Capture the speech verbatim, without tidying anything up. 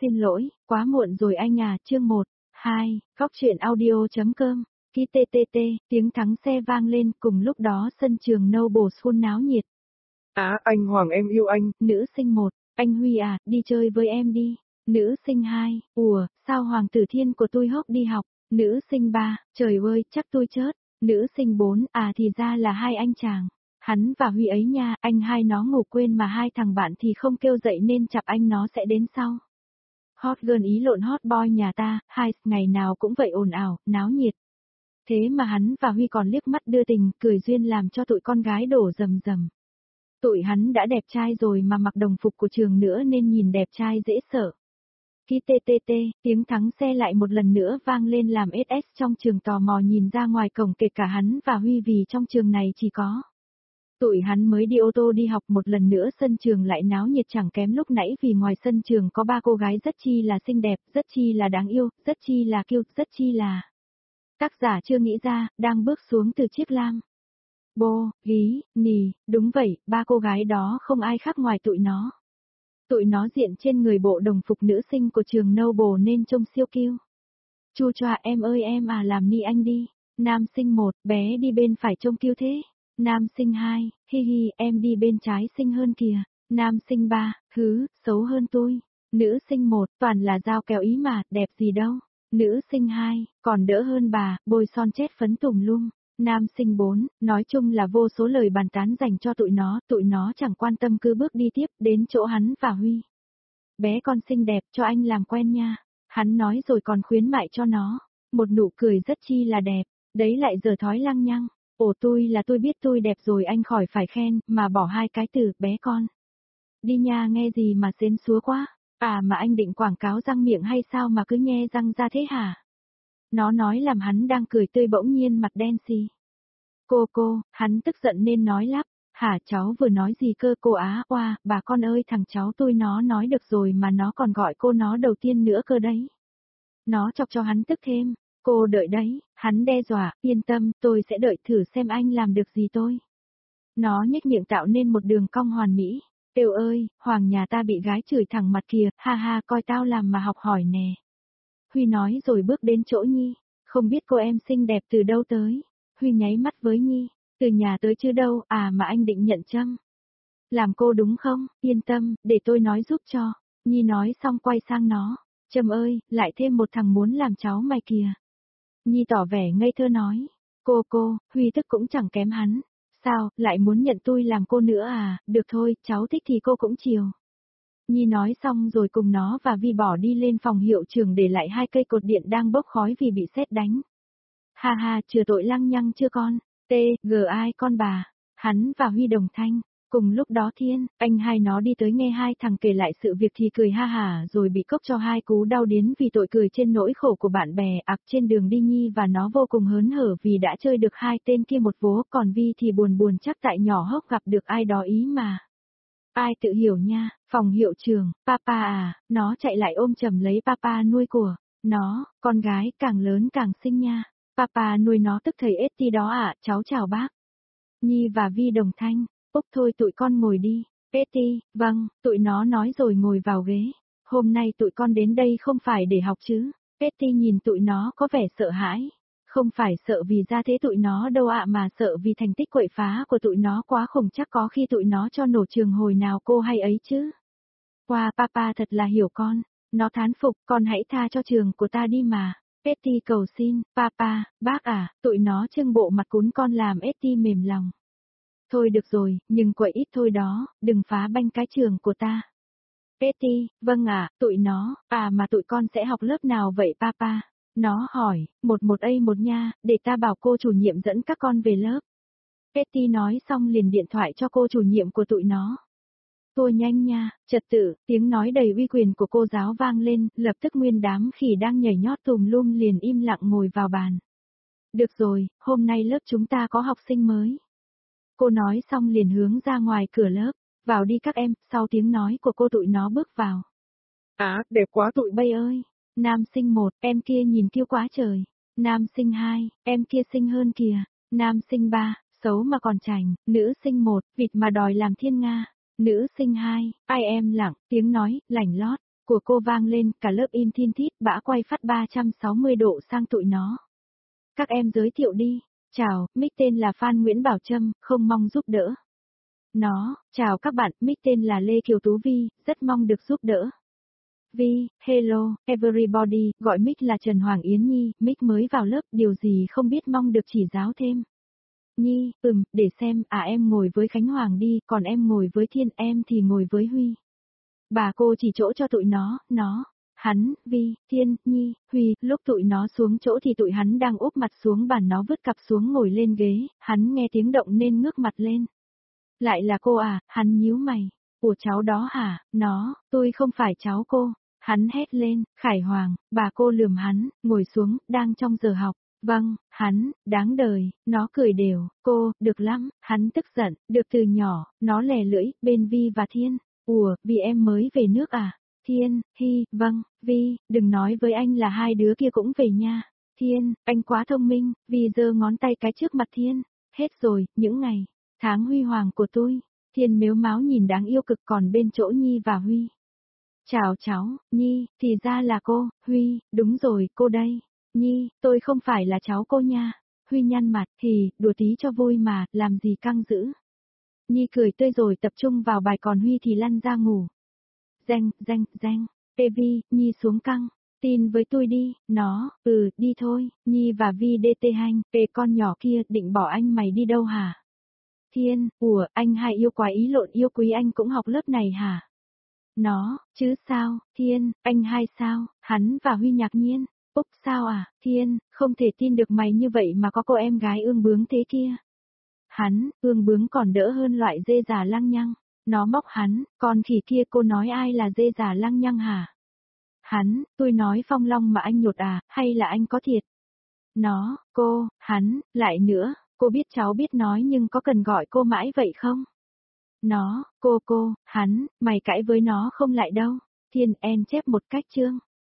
xin lỗi, quá muộn rồi anh à, chương một, hai, góc truyện audio.com, ký tê tê tê, tiếng thắng xe vang lên, cùng lúc đó sân trường Noble School náo nhiệt. Á, anh Hoàng em yêu anh. Nữ sinh một, anh Huy à, đi chơi với em đi. Nữ sinh hai, ủa, sao Hoàng tử Thiên của tôi hốc đi học. Nữ sinh ba, trời ơi, chắc tôi chớt. Nữ sinh bốn, à thì ra là hai anh chàng. Hắn và Huy ấy nha, anh hai nó ngủ quên mà hai thằng bạn thì không kêu dậy nên chặp anh nó sẽ đến sau. Hot girl ý lộn hot boy nhà ta, hai ngày nào cũng vậy ồn ào, náo nhiệt. Thế mà hắn và Huy còn liếc mắt đưa tình, cười duyên làm cho tụi con gái đổ rầm rầm. Tụi hắn đã đẹp trai rồi mà mặc đồng phục của trường nữa nên nhìn đẹp trai dễ sợ. Khi tê tê tê, tiếng thắng xe lại một lần nữa vang lên làm ét ét trong trường tò mò nhìn ra ngoài cổng kể cả hắn và Huy vì trong trường này chỉ có. Tụi hắn mới đi ô tô đi học một lần nữa sân trường lại náo nhiệt chẳng kém lúc nãy vì ngoài sân trường có ba cô gái rất chi là xinh đẹp, rất chi là đáng yêu, rất chi là cute, rất chi là... Tác giả chưa nghĩ ra, đang bước xuống từ chiếc lam. Bô, gí, nì, đúng vậy, ba cô gái đó không ai khác ngoài tụi nó. Tụi nó diện trên người bộ đồng phục nữ sinh của trường Noble nên trông siêu kiêu. Chu choa em ơi em à làm ni anh đi. Nam sinh một, bé đi bên phải trông kiêu thế. Nam sinh hai, hi hi em đi bên trái xinh hơn kìa. Nam sinh ba, hứ, xấu hơn tôi. Nữ sinh một, toàn là dao kéo ý mà, đẹp gì đâu. Nữ sinh hai, còn đỡ hơn bà, bôi son chết phấn tùm lum. Nam sinh bốn, nói chung là vô số lời bàn tán dành cho tụi nó, tụi nó chẳng quan tâm cứ bước đi tiếp đến chỗ hắn và Huy. Bé con xinh đẹp cho anh làm quen nha. Hắn nói rồi còn khuyến mại cho nó. Một nụ cười rất chi là đẹp, đấy lại giờ thói lăng nhăng. Ồ tôi là tôi biết tôi đẹp rồi anh khỏi phải khen, mà bỏ hai cái từ bé con. Đi nha nghe gì mà xến xúa quá. À mà anh định quảng cáo răng miệng hay sao mà cứ nhe răng ra thế hả? Nó nói làm hắn đang cười tươi bỗng nhiên mặt đen xì. Cô cô, hắn tức giận nên nói lắp, hả cháu vừa nói gì cơ cô á, oa, bà con ơi thằng cháu tôi nó nói được rồi mà nó còn gọi cô nó đầu tiên nữa cơ đấy. Nó chọc cho hắn tức thêm, cô đợi đấy, hắn đe dọa, yên tâm, tôi sẽ đợi thử xem anh làm được gì tôi. Nó nhếch miệng tạo nên một đường cong hoàn mỹ, Têu ơi, Hoàng nhà ta bị gái chửi thẳng mặt kìa, ha ha coi tao làm mà học hỏi nè. Huy nói rồi bước đến chỗ Nhi, không biết cô em xinh đẹp từ đâu tới. Huy nháy mắt với Nhi, từ nhà tới chứ đâu, à mà anh định nhận châm. Làm cô đúng không, yên tâm, để tôi nói giúp cho. Nhi nói xong quay sang nó, Trâm ơi, lại thêm một thằng muốn làm cháu mày kìa. Nhi tỏ vẻ ngây thơ nói, cô cô, Huy tức cũng chẳng kém hắn. Sao, lại muốn nhận tôi làm cô nữa à, được thôi, cháu thích thì cô cũng chiều. Nhi nói xong rồi cùng nó và Vi bỏ đi lên phòng hiệu trưởng để lại hai cây cột điện đang bốc khói vì bị sét đánh. Ha ha, chừa tội lăng nhăng chưa con, T, G ai con bà, hắn và Huy đồng thanh. Cùng lúc đó Thiên, anh hai nó đi tới nghe hai thằng kể lại sự việc thì cười ha hả rồi bị cốc cho hai cú đau điến vì tội cười trên nỗi khổ của bạn bè ạc trên đường đi. Nhi và nó vô cùng hớn hở vì đã chơi được hai tên kia một vố, còn Vi thì buồn buồn chắc tại nhỏ hốc gặp được ai đó ý mà. Ai tự hiểu nha, phòng hiệu trưởng, papa à, nó chạy lại ôm chầm lấy papa nuôi của nó, con gái càng lớn càng xinh nha. Papa nuôi nó tức thầy Eti đó ạ, cháu chào bác. Nhi và Vi đồng thanh, Úc thôi tụi con ngồi đi. Eti, vâng, tụi nó nói rồi ngồi vào ghế. Hôm nay tụi con đến đây không phải để học chứ. Eti nhìn tụi nó có vẻ sợ hãi. Không phải sợ vì ra thế tụi nó đâu ạ mà sợ vì thành tích quậy phá của tụi nó quá khủng, chắc có khi tụi nó cho nổ trường hồi nào cô hay ấy chứ. Wow, papa thật là hiểu con. Nó thán phục, con hãy tha cho trường của ta đi mà. Eti cầu xin, papa, bác à, tụi nó trưng bộ mặt cún con làm Eti mềm lòng. Thôi được rồi, nhưng quậy ít thôi đó, đừng phá banh cái trường của ta. Eti, vâng ạ, tụi nó, à mà tụi con sẽ học lớp nào vậy papa? Nó hỏi, một một A một nha, để ta bảo cô chủ nhiệm dẫn các con về lớp. Eti nói xong liền điện thoại cho cô chủ nhiệm của tụi nó. Thôi nhanh nha, trật tự, tiếng nói đầy uy quyền của cô giáo vang lên, lập tức nguyên đám khỉ đang nhảy nhót tùm lum liền im lặng ngồi vào bàn. Được rồi, hôm nay lớp chúng ta có học sinh mới. Cô nói xong liền hướng ra ngoài cửa lớp, vào đi các em, sau tiếng nói của cô tụi nó bước vào. Á, à, đẹp quá tụi bay ơi. Nam sinh một, em kia nhìn kiêu quá trời. Nam sinh hai, em kia xinh hơn kìa. Nam sinh ba, xấu mà còn chảnh. Nữ sinh một, vịt mà đòi làm thiên nga. Nữ sinh hai, ai em lặng, tiếng nói, lảnh lót. của cô vang lên, cả lớp im thin thít, bã quay phát ba trăm sáu mươi độ sang tụi nó. Các em giới thiệu đi. Chào, mic tên là Phan Nguyễn Bảo Trâm, không mong giúp đỡ. Nó, chào các bạn, mic tên là Lê Kiều Tú Vi, rất mong được giúp đỡ. Vi, hello, everybody, gọi mic là Trần Hoàng Yến Nhi, mic mới vào lớp, điều gì không biết mong được chỉ giáo thêm. Nhi, ừm, để xem, à em ngồi với Khánh Hoàng đi, còn em ngồi với Thiên, em thì ngồi với Huy. Bà cô chỉ chỗ cho tụi nó, nó, hắn, Vi, Thiên, Nhi, Huy, lúc tụi nó xuống chỗ thì tụi hắn đang úp mặt xuống bàn, nó vứt cặp xuống ngồi lên ghế, hắn nghe tiếng động nên ngước mặt lên. Lại là cô à, hắn nhíu mày. Ủa cháu đó hả, nó, tôi không phải cháu cô. Hắn hét lên, Khải Hoàng, bà cô lườm hắn, ngồi xuống, đang trong giờ học. Vâng, hắn, đáng đời, nó cười đều, cô, được lắm, hắn tức giận, được từ nhỏ, nó lè lưỡi, bên Vi và Thiên. Ủa, vì em mới về nước à? Thiên, Hi, vâng, Vi, đừng nói với anh là hai đứa kia cũng về nha. Thiên, anh quá thông minh, Vi giơ ngón tay cái trước mặt Thiên. Hết rồi, những ngày, tháng huy hoàng của tôi. Thiên mếu máo nhìn đáng yêu cực, còn bên chỗ Nhi và Huy. Chào cháu, Nhi, thì ra là cô, Huy, đúng rồi, cô đây. Nhi, tôi không phải là cháu cô nha. Huy nhăn mặt, thì, đùa tí cho vui mà, làm gì căng dữ. Nhi cười tươi rồi tập trung vào bài, còn Huy thì lăn ra ngủ. Danh, danh, danh, Ê Vi, Nhi xuống căng. Tin với tôi đi, nó, ừ, đi thôi, Nhi và Vi đê tê hanh, Ê con nhỏ kia, định bỏ anh mày đi đâu hả? Thiên, ủa, anh hai yêu quá ý lộn yêu quý anh cũng học lớp này hả? Nó, chứ sao, Thiên, anh hai sao, hắn và Huy ngạc nhiên. Úc sao à, Thiên, không thể tin được mày như vậy mà có cô em gái ương bướng thế kia. Hắn, ương bướng còn đỡ hơn loại dê già lăng nhăng. Nó móc hắn, còn khỉ kia cô nói ai là dê già lăng nhăng hả? Hắn, tôi nói Phong Long mà anh nhột à, hay là anh có thiệt? Nó, cô, hắn, lại nữa, cô biết cháu biết nói nhưng có cần gọi cô mãi vậy không? Nó, cô cô, hắn, mày cãi với nó không lại đâu. Thiên en chép một cách chương.